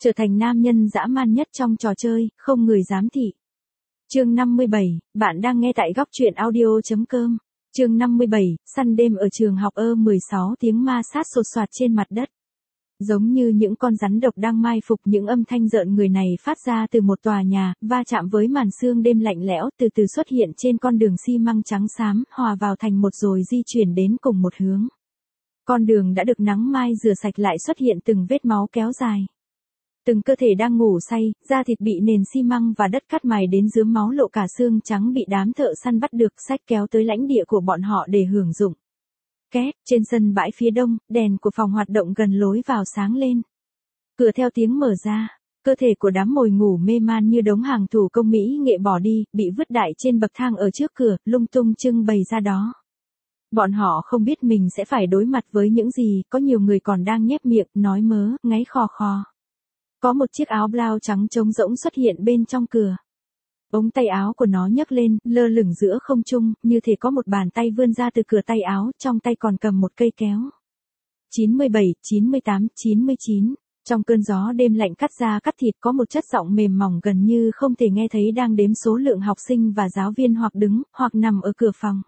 Trở thành nam nhân dã man nhất trong trò chơi, không người dám thị. Chương 57, bạn đang nghe tại góc truyện audio.com. Chương 57, săn đêm ở trường học 16 tiếng ma sát sột soạt trên mặt đất. Giống như những con rắn độc đang mai phục, những âm thanh rợn người này phát ra từ một tòa nhà, va chạm với màn sương đêm lạnh lẽo từ từ xuất hiện trên con đường xi măng trắng xám, hòa vào thành một rồi di chuyển đến cùng một hướng. Con đường đã được nắng mai rửa sạch lại xuất hiện từng vết máu kéo dài. Từng cơ thể đang ngủ say, da thịt bị nền xi măng và đất cắt mài đến rướm máu, lộ cả xương trắng bị đám thợ săn bắt được xách kéo tới lãnh địa của bọn họ để hưởng dụng. Két, trên sân bãi phía đông, đèn của phòng hoạt động gần lối vào sáng lên. Cửa theo tiếng mở ra, cơ thể của đám mồi ngủ mê man như đống hàng thủ công mỹ nghệ bỏ đi, bị vứt đại trên bậc thang ở trước cửa, lung tung trưng bày ra đó. Bọn họ không biết mình sẽ phải đối mặt với những gì, có nhiều người còn đang nhép miệng, nói mớ, ngáy khò khò. Có một chiếc áo blau trắng trống rỗng xuất hiện bên trong cửa. Ống tay áo của nó nhấc lên, lơ lửng giữa không trung, như thể có một bàn tay vươn ra từ cửa tay áo, trong tay còn cầm một cây kéo. 97, 98, 99. Trong cơn gió đêm lạnh cắt da cắt thịt, có một chất giọng mềm mỏng gần như không thể nghe thấy đang đếm số lượng học sinh và giáo viên hoặc đứng, hoặc nằm ở cửa phòng.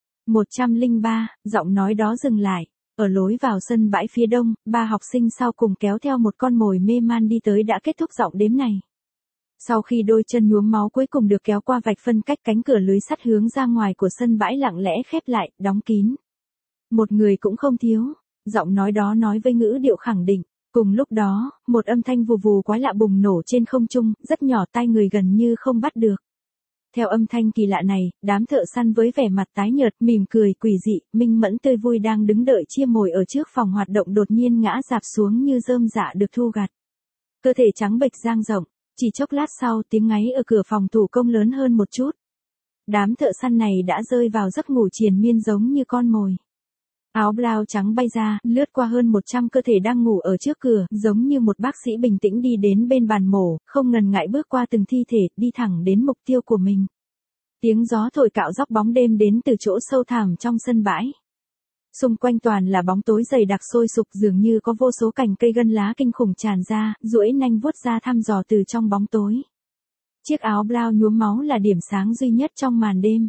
103, giọng nói đó dừng lại. Ở lối vào sân bãi phía đông, 3 học sinh sau cùng kéo theo một con mồi mê man đi tới đã kết thúc giọng đếm này. Sau khi đôi chân nhuốm máu cuối cùng được kéo qua vạch phân cách, cánh cửa lưới sắt hướng ra ngoài của sân bãi lặng lẽ khép lại, đóng kín. Một người cũng không thiếu, giọng nói đó nói với ngữ điệu khẳng định. Cùng lúc đó, một âm thanh vù vù quái lạ bùng nổ trên không trung, rất nhỏ, tai người gần như không bắt được. Theo âm thanh kỳ lạ này, đám thợ săn với vẻ mặt tái nhợt, mỉm cười quỷ dị, minh mẫn tươi vui đang đứng đợi chia mồi ở trước phòng hoạt động đột nhiên ngã rạp xuống như rơm rạ được thu gặt. Cơ thể trắng bệch dang rộng, chỉ chốc lát sau tiếng ngáy ở cửa phòng thủ công lớn hơn một chút. Đám thợ săn này đã rơi vào giấc ngủ triền miên giống như con mồi. Áo blau trắng bay ra, lướt qua hơn 100 cơ thể đang ngủ ở trước cửa, giống như một bác sĩ bình tĩnh đi đến bên bàn mổ, không ngần ngại bước qua từng thi thể, đi thẳng đến mục tiêu của mình. Tiếng gió thổi cạo gióc bóng đêm đến từ chỗ sâu thẳm trong sân bãi. Xung quanh toàn là bóng tối dày đặc sôi sục, dường như có vô số cành cây gân lá kinh khủng tràn ra, duỗi nanh vuốt ra thăm dò từ trong bóng tối. Chiếc áo blau nhuốm máu là điểm sáng duy nhất trong màn đêm.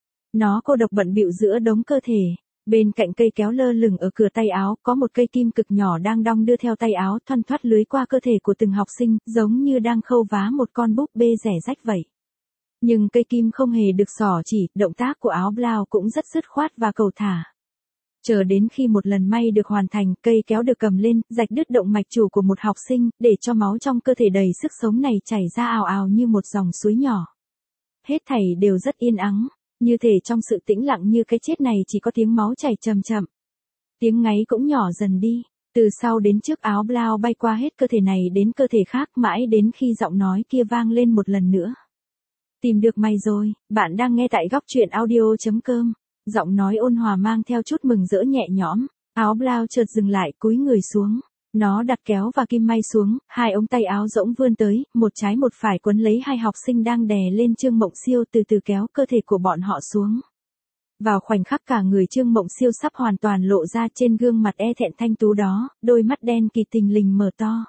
Nó cô độc bận bịu giữa đống cơ thể. Bên cạnh cây kéo lơ lửng ở cửa tay áo, có một cây kim cực nhỏ đang đong đưa theo tay áo, thoăn thoắt lưới qua cơ thể của từng học sinh, giống như đang khâu vá một con búp bê rẻ rách vậy. Nhưng cây kim không hề được xỏ chỉ, động tác của áo blau cũng rất dứt khoát và cầu thả. Chờ đến khi một lần may được hoàn thành, cây kéo được cầm lên, rạch đứt động mạch chủ của một học sinh, để cho máu trong cơ thể đầy sức sống này chảy ra ào ào như một dòng suối nhỏ. Hết thảy đều rất yên ắng. Như thể trong sự tĩnh lặng như cái chết này chỉ có tiếng máu chảy chậm chậm. Tiếng ngáy cũng nhỏ dần đi, từ sau đến trước, áo blau bay qua hết cơ thể này đến cơ thể khác, mãi đến khi giọng nói kia vang lên một lần nữa. Tìm được mày rồi, bạn đang nghe tại góc truyện audio.com. Giọng nói ôn hòa mang theo chút mừng rỡ nhẹ nhõm. Áo blau chợt dừng lại, cúi người xuống. Nó đặt kéo và kim may xuống, hai ống tay áo rỗng vươn tới, một trái một phải quấn lấy hai học sinh đang đè lên Trương Mộng Siêu, từ từ kéo cơ thể của bọn họ xuống. Vào khoảnh khắc cả người Trương Mộng Siêu sắp hoàn toàn lộ ra, trên gương mặt e thẹn thanh tú đó, đôi mắt đen kịt thình lình mở to.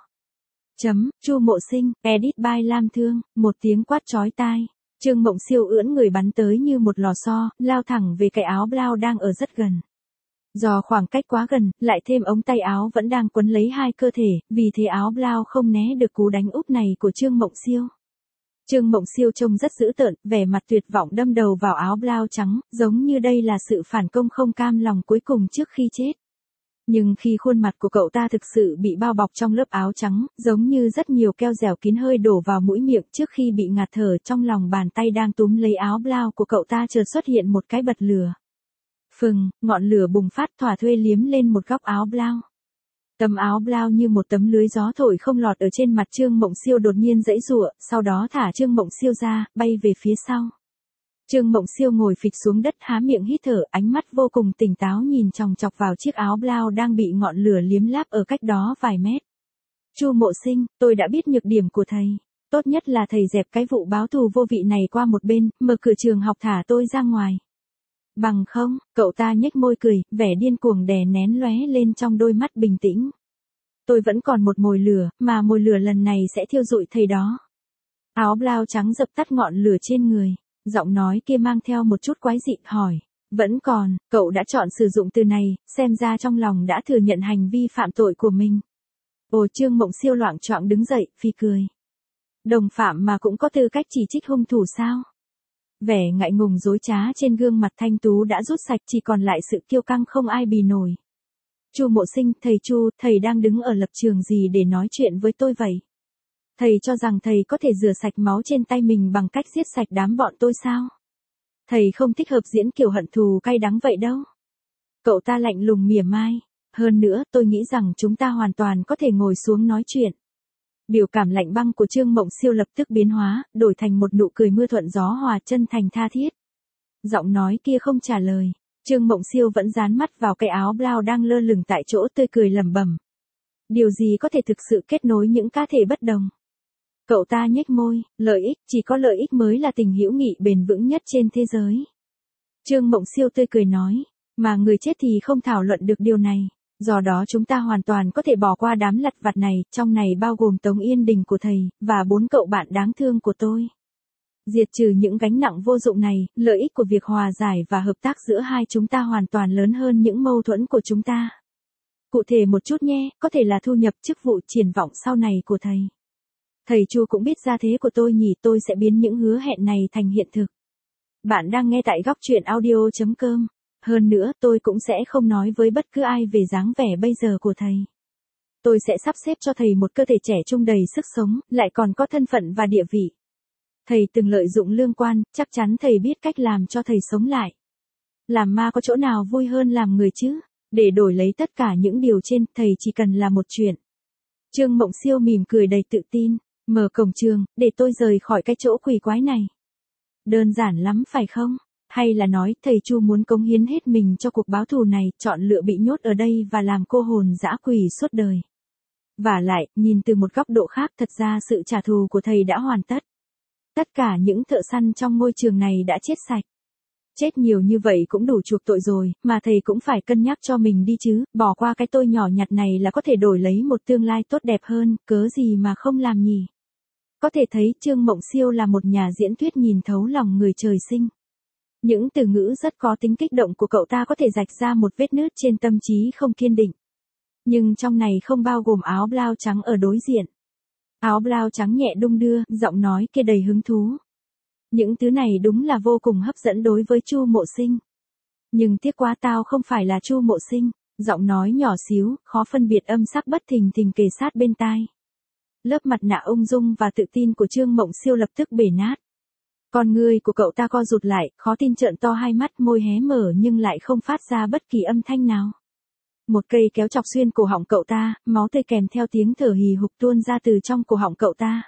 Chu Mộ Sinh, edit by Lam Thương, một tiếng quát chói tai. Trương Mộng Siêu ưỡn người bắn tới như một lò xo, lao thẳng về cái áo blau đang ở rất gần. Do khoảng cách quá gần, lại thêm ống tay áo vẫn đang quấn lấy hai cơ thể, vì thế áo blau không né được cú đánh úp này của Trương Mộng Siêu. Trương Mộng Siêu trông rất dữ tợn, vẻ mặt tuyệt vọng đâm đầu vào áo blau trắng, giống như đây là sự phản công không cam lòng cuối cùng trước khi chết. Nhưng khi khuôn mặt của cậu ta thực sự bị bao bọc trong lớp áo trắng, giống như rất nhiều keo dẻo kín hơi đổ vào mũi miệng, trước khi bị ngạt thở, trong lòng bàn tay đang túm lấy áo blau của cậu ta chợt xuất hiện một cái bật lửa. Phừng, ngọn lửa bùng phát, thỏa thuê liếm lên một góc áo blau. Tấm áo blau như một tấm lưới gió thổi không lọt ở trên mặt Trương Mộng Siêu đột nhiên giãy giụa, sau đó thả Trương Mộng Siêu ra, bay về phía sau. Trương Mộng Siêu ngồi phịch xuống đất, há miệng hít thở, ánh mắt vô cùng tỉnh táo nhìn chòng chọc vào chiếc áo blau đang bị ngọn lửa liếm láp ở cách đó vài mét. Chu Mộ Sinh, tôi đã biết nhược điểm của thầy. Tốt nhất là thầy dẹp cái vụ báo thù vô vị này qua một bên, mở cửa trường học thả tôi ra ngoài. Bằng không, cậu ta nhếch môi cười, vẻ điên cuồng đè nén lóe lên trong đôi mắt bình tĩnh. Tôi vẫn còn một mồi lửa, mà mồi lửa lần này sẽ thiêu rụi thầy đó. Áo blau trắng dập tắt ngọn lửa trên người. Giọng nói kia mang theo một chút quái dị, hỏi. Vẫn còn, cậu đã chọn sử dụng từ này, xem ra trong lòng đã thừa nhận hành vi phạm tội của mình. Ồ, Trương Mộng Siêu loạng choạng đứng dậy, phì cười. Đồng phạm mà cũng có tư cách chỉ trích hung thủ sao? Vẻ ngại ngùng dối trá trên gương mặt thanh tú đã rút sạch, chỉ còn lại sự kiêu căng không ai bì nổi. Chu Mộ Sinh, thầy Chu, thầy đang đứng ở lập trường gì để nói chuyện với tôi vậy? Thầy cho rằng thầy có thể rửa sạch máu trên tay mình bằng cách giết sạch đám bọn tôi sao? Thầy không thích hợp diễn kiểu hận thù cay đắng vậy đâu. Cậu ta lạnh lùng mỉa mai. Hơn nữa, tôi nghĩ rằng chúng ta hoàn toàn có thể ngồi xuống nói chuyện. Biểu cảm lạnh băng của Trương Mộng Siêu lập tức biến hóa, đổi thành một nụ cười mưa thuận gió hòa chân thành tha thiết. Giọng nói kia không trả lời. Trương Mộng Siêu vẫn dán mắt vào cái áo blau đang lơ lửng tại chỗ, tươi cười lẩm bẩm. Điều gì có thể thực sự kết nối những cá thể bất đồng? Cậu ta nhếch môi, lợi ích, chỉ có lợi ích mới là tình hữu nghị bền vững nhất trên thế giới. Trương Mộng Siêu tươi cười nói, mà người chết thì không thảo luận được điều này. Do đó chúng ta hoàn toàn có thể bỏ qua đám lặt vặt này, trong này bao gồm Tống Yên Đình của thầy, và 4 cậu bạn đáng thương của tôi. Diệt trừ những gánh nặng vô dụng này, lợi ích của việc hòa giải và hợp tác giữa hai chúng ta hoàn toàn lớn hơn những mâu thuẫn của chúng ta. Cụ thể một chút nhé, có thể là thu nhập, chức vụ, triển vọng sau này của thầy. Thầy Chu cũng biết gia thế của tôi nhỉ, tôi sẽ biến những hứa hẹn này thành hiện thực. Bạn đang nghe tại góc truyện audio.com. Hơn nữa, tôi cũng sẽ không nói với bất cứ ai về dáng vẻ bây giờ của thầy. Tôi sẽ sắp xếp cho thầy một cơ thể trẻ trung đầy sức sống, lại còn có thân phận và địa vị. Thầy từng lợi dụng lương quan, chắc chắn thầy biết cách làm cho thầy sống lại. Làm ma có chỗ nào vui hơn làm người chứ? Để đổi lấy tất cả những điều trên, thầy chỉ cần là một chuyện. Trương Mộng Siêu mỉm cười đầy tự tin. Mở cổng trường, để tôi rời khỏi cái chỗ quỷ quái này. Đơn giản lắm phải không? Hay là nói thầy Chu muốn cống hiến hết mình cho cuộc báo thù này, chọn lựa bị nhốt ở đây và làm cô hồn dã quỷ suốt đời. Vả lại, nhìn từ một góc độ khác, thật ra sự trả thù của thầy đã hoàn tất. Tất cả những thợ săn trong ngôi trường này đã chết sạch. Chết nhiều như vậy cũng đủ chuộc tội rồi, mà thầy cũng phải cân nhắc cho mình đi chứ, bỏ qua cái tôi nhỏ nhặt này là có thể đổi lấy một tương lai tốt đẹp hơn, cớ gì mà không làm nhỉ? Có thể thấy Trương Mộng Siêu là một nhà diễn thuyết nhìn thấu lòng người trời sinh. Những từ ngữ rất có tính kích động của cậu ta có thể rạch ra một vết nứt trên tâm trí không kiên định. Nhưng trong này không bao gồm áo blau trắng ở đối diện. Áo blau trắng nhẹ đung đưa, giọng nói kia đầy hứng thú. Những thứ này đúng là vô cùng hấp dẫn đối với Chu Mộ Sinh. Nhưng tiếc quá tao không phải là Chu Mộ Sinh, giọng nói nhỏ xíu, khó phân biệt âm sắc bất thình thình kề sát bên tai. Lớp mặt nạ ung dung và tự tin của Trương Mộng Siêu lập tức bể nát. Con người của cậu ta co rụt lại, khó tin trợn to hai mắt, môi hé mở nhưng lại không phát ra bất kỳ âm thanh nào. Một cây kéo chọc xuyên cổ họng cậu ta, máu tươi kèm theo tiếng thở hì hục tuôn ra từ trong cổ họng cậu ta.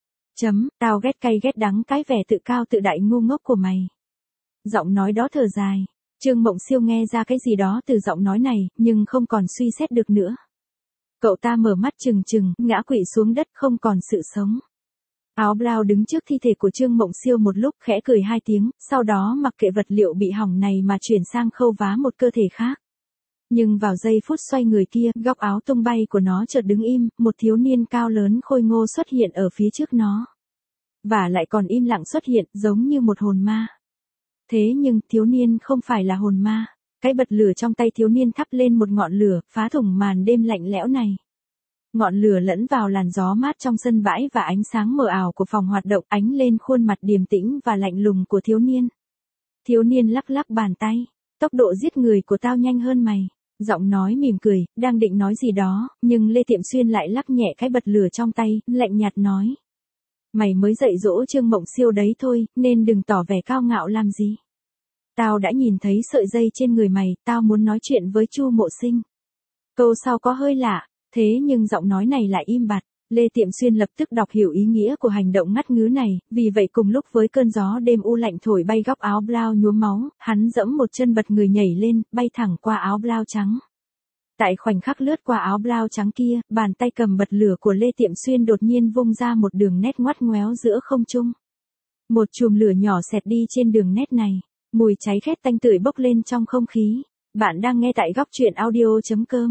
Tao ghét cay ghét đắng cái vẻ tự cao tự đại ngu ngốc của mày. Giọng nói đó thở dài. Trương Mộng Siêu nghe ra cái gì đó từ giọng nói này, nhưng không còn suy xét được nữa. Cậu ta mở mắt trừng trừng, ngã quỵ xuống đất không còn sự sống. Áo blau đứng trước thi thể của Trương Mộng Siêu một lúc, khẽ cười hai tiếng, sau đó mặc kệ vật liệu bị hỏng này mà chuyển sang khâu vá một cơ thể khác. Nhưng vào giây phút xoay người kia, góc áo tung bay của nó chợt đứng im, một thiếu niên cao lớn khôi ngô xuất hiện ở phía trước nó. Và lại còn im lặng xuất hiện, giống như một hồn ma. Thế nhưng, thiếu niên không phải là hồn ma. Cái bật lửa trong tay thiếu niên thắp lên một ngọn lửa, phá thủng màn đêm lạnh lẽo này. Ngọn lửa lẫn vào làn gió mát trong sân bãi và ánh sáng mờ ảo của phòng hoạt động, ánh lên khuôn mặt điềm tĩnh và lạnh lùng của thiếu niên. Thiếu niên lắc lắc bàn tay. Tốc độ giết người của tao nhanh hơn mày. Giọng nói mỉm cười, đang định nói gì đó, nhưng Lê Tiệm Xuyên lại lắc nhẹ cái bật lửa trong tay, lạnh nhạt nói. Mày mới dạy dỗ Trương Mộng Siêu đấy thôi, nên đừng tỏ vẻ cao ngạo làm gì. Tao đã nhìn thấy sợi dây trên người mày, tao muốn nói chuyện với Chu Mộ Sinh. Câu sau có hơi lạ, thế nhưng giọng nói này lại im bặt. Lê Tiệm Xuyên lập tức đọc hiểu ý nghĩa của hành động ngắt ngứ này, vì vậy cùng lúc với cơn gió đêm u lạnh thổi bay góc áo blau nhuốm máu, hắn dẫm một chân bật người nhảy lên, bay thẳng qua áo blau trắng. Tại khoảnh khắc lướt qua áo blau trắng kia, bàn tay cầm bật lửa của Lê Tiệm Xuyên đột nhiên vung ra một đường nét ngoắt ngoéo giữa không trung. Một chùm lửa nhỏ xẹt đi trên đường nét này, mùi cháy khét tanh tưởi bốc lên trong không khí. Bạn đang nghe tại góc truyện audio.com.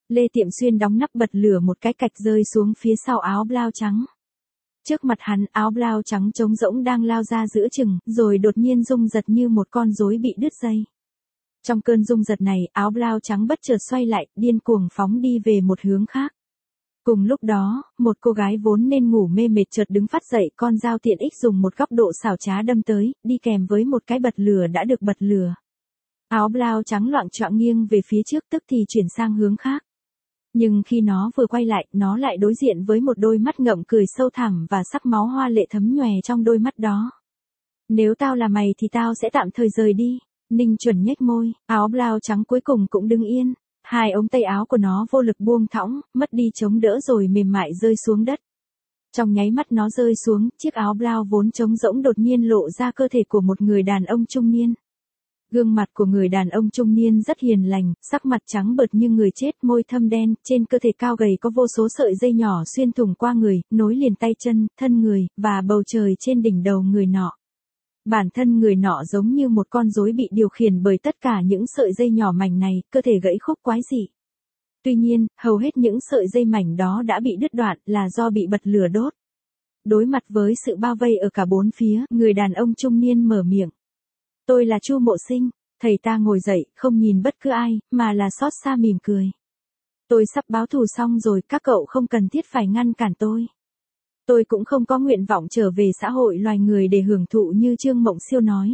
Lê Tiệm Xuyên đóng nắp bật lửa một cái cạch rơi xuống phía sau áo blau trắng. Trước mặt hắn áo blau trắng trống rỗng đang lao ra giữa chừng, rồi đột nhiên rung giật như một con rối bị đứt dây. Trong cơn rung giật này, áo blau trắng bất chợt xoay lại, điên cuồng phóng đi về một hướng khác. Cùng lúc đó, một cô gái vốn nên ngủ mê mệt chợt đứng phát dậy, con dao tiện ích dùng một góc độ xảo trá đâm tới, đi kèm với một cái bật lửa đã được bật lửa. Áo blau trắng loạng choạng nghiêng về phía trước tức thì chuyển sang hướng khác. Nhưng khi nó vừa quay lại, nó lại đối diện với một đôi mắt ngậm cười sâu thẳm và sắc máu hoa lệ thấm nhòe trong đôi mắt đó. Nếu tao là mày thì tao sẽ tạm thời rời đi. Ninh Chuẩn nhếch môi, áo blau trắng cuối cùng cũng đứng yên. Hai ống tay áo của nó vô lực buông thõng, mất đi chống đỡ rồi mềm mại rơi xuống đất. Trong nháy mắt nó rơi xuống, chiếc áo blau vốn trống rỗng đột nhiên lộ ra cơ thể của một người đàn ông trung niên. Gương mặt của người đàn ông trung niên rất hiền lành, sắc mặt trắng bợt như người chết, môi thâm đen, trên cơ thể cao gầy có vô số sợi dây nhỏ xuyên thủng qua người, nối liền tay chân, thân người, và bầu trời trên đỉnh đầu người nọ. Bản thân người nọ giống như một con rối bị điều khiển bởi tất cả những sợi dây nhỏ mảnh này, cơ thể gãy khúc quái dị. Tuy nhiên, hầu hết những sợi dây mảnh đó đã bị đứt đoạn là do bị bật lửa đốt. Đối mặt với sự bao vây ở cả bốn phía, người đàn ông trung niên mở miệng. Tôi là Chu Mộ Sinh. Thầy ta ngồi dậy, không nhìn bất cứ ai, mà là xót xa mỉm cười. Tôi sắp báo thù xong rồi, các cậu không cần thiết phải ngăn cản tôi. Tôi cũng không có nguyện vọng trở về xã hội loài người để hưởng thụ như Trương Mộng Siêu nói.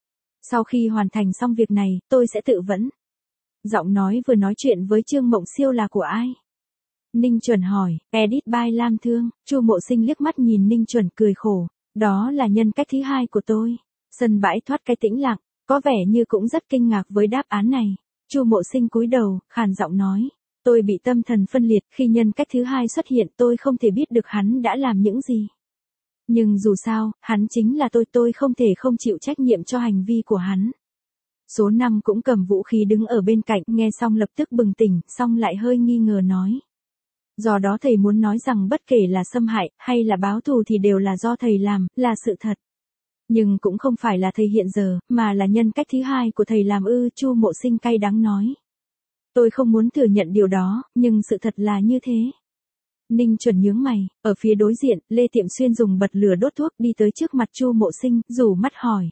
Sau khi hoàn thành xong việc này, tôi sẽ tự vẫn. Giọng nói vừa nói chuyện với Trương Mộng Siêu là của ai? Ninh Chuẩn hỏi, edit by Lam Thương. Chu Mộ Sinh liếc mắt nhìn Ninh Chuẩn cười khổ. Đó là nhân cách thứ hai của tôi. Sân bãi thoát cái tĩnh lặng, có vẻ như cũng rất kinh ngạc với đáp án này. Chu Mộ Sinh cúi đầu, khàn giọng nói. Tôi bị tâm thần phân liệt, khi nhân cách thứ hai xuất hiện tôi không thể biết được hắn đã làm những gì. Nhưng dù sao, hắn chính là tôi không thể không chịu trách nhiệm cho hành vi của hắn. Số 5 cũng cầm vũ khí đứng ở bên cạnh, nghe xong lập tức bừng tỉnh, xong lại hơi nghi ngờ nói. Do đó thầy muốn nói rằng bất kể là xâm hại, hay là báo thù thì đều là do thầy làm, là sự thật. Nhưng cũng không phải là thầy hiện giờ, mà là nhân cách thứ hai của thầy làm ư, Chu Mộ Sinh cay đắng nói. Tôi không muốn thừa nhận điều đó, nhưng sự thật là như thế. Ninh Chuẩn nhướng mày, ở phía đối diện, Lê Tiệm Xuyên dùng bật lửa đốt thuốc đi tới trước mặt Chu Mộ Sinh, rủ mắt hỏi.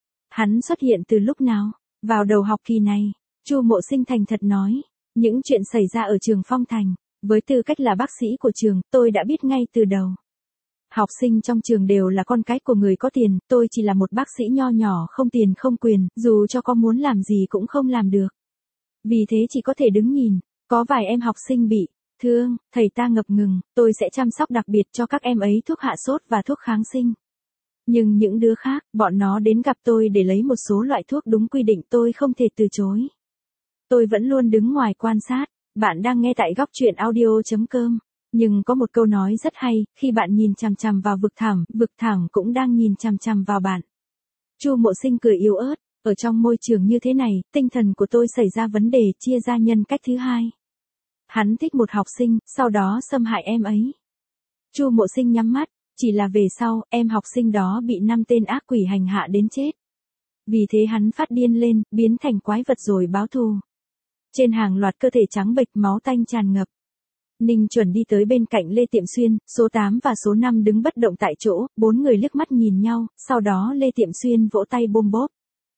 Hắn xuất hiện từ lúc nào? Vào đầu học kỳ này, Chu Mộ Sinh thành thật nói. Những chuyện xảy ra ở trường Phong Thành, với tư cách là bác sĩ của trường, tôi đã biết ngay từ đầu. Học sinh trong trường đều là con cái của người có tiền, tôi chỉ là một bác sĩ nho nhỏ không tiền không quyền, dù cho có muốn làm gì cũng không làm được. Vì thế chỉ có thể đứng nhìn, có vài em học sinh bị thương, thầy ta ngập ngừng, tôi sẽ chăm sóc đặc biệt cho các em ấy thuốc hạ sốt và thuốc kháng sinh. Nhưng những đứa khác, bọn nó đến gặp tôi để lấy một số loại thuốc đúng quy định tôi không thể từ chối. Tôi vẫn luôn đứng ngoài quan sát, bạn đang nghe tại góc truyện audio.com. Nhưng có một câu nói rất hay, khi bạn nhìn chằm chằm vào vực thẳm cũng đang nhìn chằm chằm vào bạn. Chu Mộ Sinh cười yếu ớt, ở trong môi trường như thế này, tinh thần của tôi xảy ra vấn đề, chia ra nhân cách thứ hai. Hắn thích một học sinh, sau đó xâm hại em ấy. Chu Mộ Sinh nhắm mắt, chỉ là về sau, em học sinh đó bị 5 tên ác quỷ hành hạ đến chết. Vì thế hắn phát điên lên, biến thành quái vật rồi báo thù. Trên hàng loạt cơ thể trắng bệch, máu tanh tràn ngập. Ninh Chuẩn đi tới bên cạnh Lê Tiệm Xuyên, số 8 và số 5 đứng bất động tại chỗ, bốn người liếc mắt nhìn nhau, sau đó Lê Tiệm Xuyên vỗ tay bôm bốp.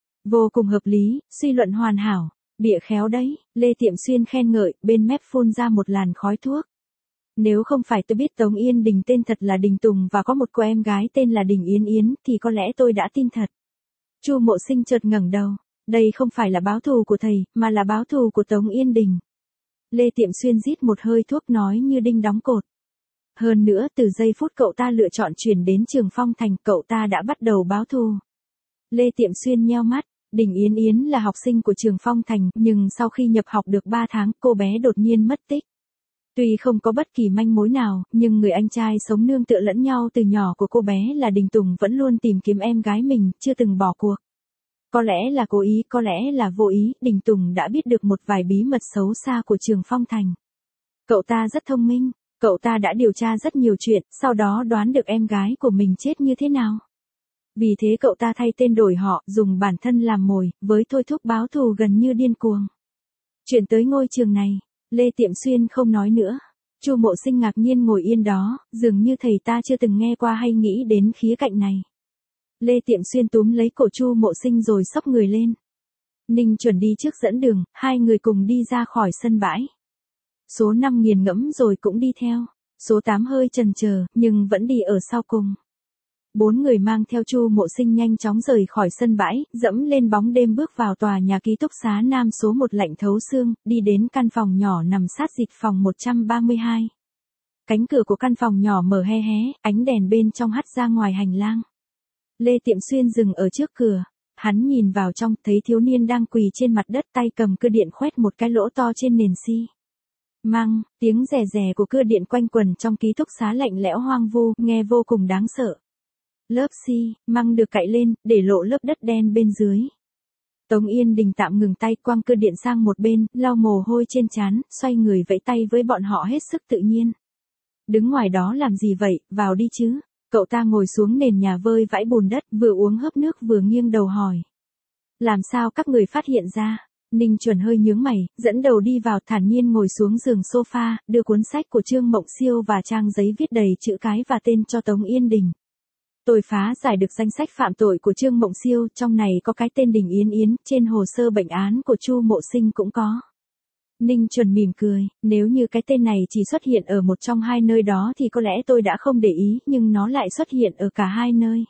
Vô cùng hợp lý, suy luận hoàn hảo, bịa khéo đấy, Lê Tiệm Xuyên khen ngợi, bên mép phun ra một làn khói thuốc. Nếu không phải tôi biết Tống Yên Đình tên thật là Đình Tùng và có một cô em gái tên là Đình Yến Yến thì có lẽ tôi đã tin thật. Chu Mộ Sinh chợt ngẩng đầu, đây không phải là báo thù của thầy, mà là báo thù của Tống Yên Đình. Lê Tiệm Xuyên rít một hơi thuốc nói như đinh đóng cột. Hơn nữa từ giây phút cậu ta lựa chọn chuyển đến trường Phong Thành, cậu ta đã bắt đầu báo thù. Lê Tiệm Xuyên nheo mắt, Đình Yến Yến là học sinh của trường Phong Thành, nhưng sau khi nhập học được 3 tháng, cô bé đột nhiên mất tích. Tuy không có bất kỳ manh mối nào, nhưng người anh trai sống nương tựa lẫn nhau từ nhỏ của cô bé là Đình Tùng vẫn luôn tìm kiếm em gái mình, chưa từng bỏ cuộc. Có lẽ là cố ý, có lẽ là vô ý, Đình Tùng đã biết được một vài bí mật xấu xa của trường Phong Thành. Cậu ta rất thông minh, cậu ta đã điều tra rất nhiều chuyện, sau đó đoán được em gái của mình chết như thế nào. Vì thế cậu ta thay tên đổi họ, dùng bản thân làm mồi, với thôi thúc báo thù gần như điên cuồng. Chuyện tới ngôi trường này, Lê Tiệm Xuyên không nói nữa. Chu Mộ Sinh ngạc nhiên ngồi yên đó, dường như thầy ta chưa từng nghe qua hay nghĩ đến khía cạnh này. Lê Tiệm Xuyên túm lấy cổ Chu Mộ Sinh rồi xốc người lên. Ninh Chuẩn đi trước dẫn đường, hai người cùng đi ra khỏi sân bãi. Số 5 nghiền ngẫm rồi cũng đi theo. Số 8 hơi chần chờ, nhưng vẫn đi ở sau cùng. 4 người mang theo Chu Mộ Sinh nhanh chóng rời khỏi sân bãi, dẫm lên bóng đêm bước vào tòa nhà ký túc xá Nam số 1 lạnh thấu xương, đi đến căn phòng nhỏ nằm sát dịch phòng 132. Cánh cửa của căn phòng nhỏ mở hé hé, ánh đèn bên trong hắt ra ngoài hành lang. Lê Tiệm Xuyên dừng ở trước cửa. Hắn nhìn vào trong, thấy thiếu niên đang quỳ trên mặt đất, tay cầm cưa điện khoét một cái lỗ to trên nền xi măng, tiếng rè rè của cưa điện quanh quẩn trong ký túc xá lạnh lẽo hoang vu, nghe vô cùng đáng sợ. Lớp xi măng được cạy lên, để lộ lớp đất đen bên dưới. Tống Yên Đình tạm ngừng tay, quăng cưa điện sang một bên, lau mồ hôi trên trán, xoay người vẫy tay với bọn họ hết sức tự nhiên. Đứng ngoài đó làm gì vậy, vào đi chứ. Cậu ta ngồi xuống nền nhà vơi vãi bùn đất, vừa uống hớp nước vừa nghiêng đầu hỏi. Làm sao các người phát hiện ra? Ninh Chuẩn hơi nhướng mày, dẫn đầu đi vào, thản nhiên ngồi xuống giường sofa, đưa cuốn sách của Trương Mộng Siêu và trang giấy viết đầy chữ cái và tên cho Tống Yên Đình. Tôi phá giải được danh sách phạm tội của Trương Mộng Siêu, trong này có cái tên Đình Yến Yến, trên hồ sơ bệnh án của Chu Mộ Sinh cũng có. Ninh Chuẩn mỉm cười, nếu như cái tên này chỉ xuất hiện ở một trong hai nơi đó thì có lẽ tôi đã không để ý, nhưng nó lại xuất hiện ở cả hai nơi.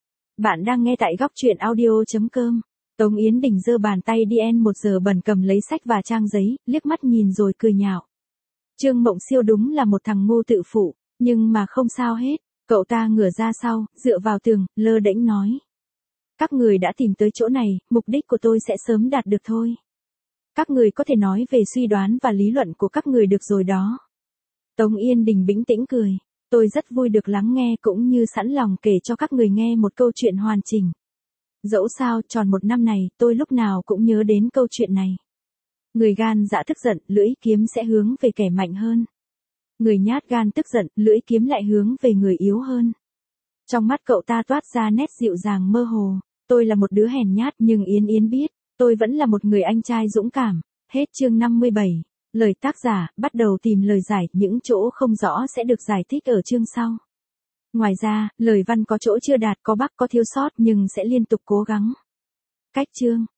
Bạn đang nghe tại góc truyện audio.com. Tống Yến Đình giơ bàn tay DN 1 giờ bẩn cầm lấy sách và trang giấy, liếc mắt nhìn rồi cười nhạo. Trương Mộng Siêu đúng là một thằng ngu tự phụ, nhưng mà không sao hết. Cậu ta ngửa ra sau, dựa vào tường, lơ đễnh nói. Các người đã tìm tới chỗ này, mục đích của tôi sẽ sớm đạt được thôi. Các người có thể nói về suy đoán và lý luận của các người được rồi đó. Tống Yên Đình bình tĩnh cười. Tôi rất vui được lắng nghe cũng như sẵn lòng kể cho các người nghe một câu chuyện hoàn chỉnh. Dẫu sao, tròn một năm này, tôi lúc nào cũng nhớ đến câu chuyện này. Người gan dạ tức giận, lưỡi kiếm sẽ hướng về kẻ mạnh hơn. Người nhát gan tức giận, lưỡi kiếm lại hướng về người yếu hơn. Trong mắt cậu ta toát ra nét dịu dàng mơ hồ. Tôi là một đứa hèn nhát nhưng Yến Yến biết, tôi vẫn là một người anh trai dũng cảm. Hết chương 57. Lời tác giả, bắt đầu tìm lời giải, những chỗ không rõ sẽ được giải thích ở chương sau. Ngoài ra, lời văn có chỗ chưa đạt, có bắc có thiếu sót nhưng sẽ liên tục cố gắng. Cách chương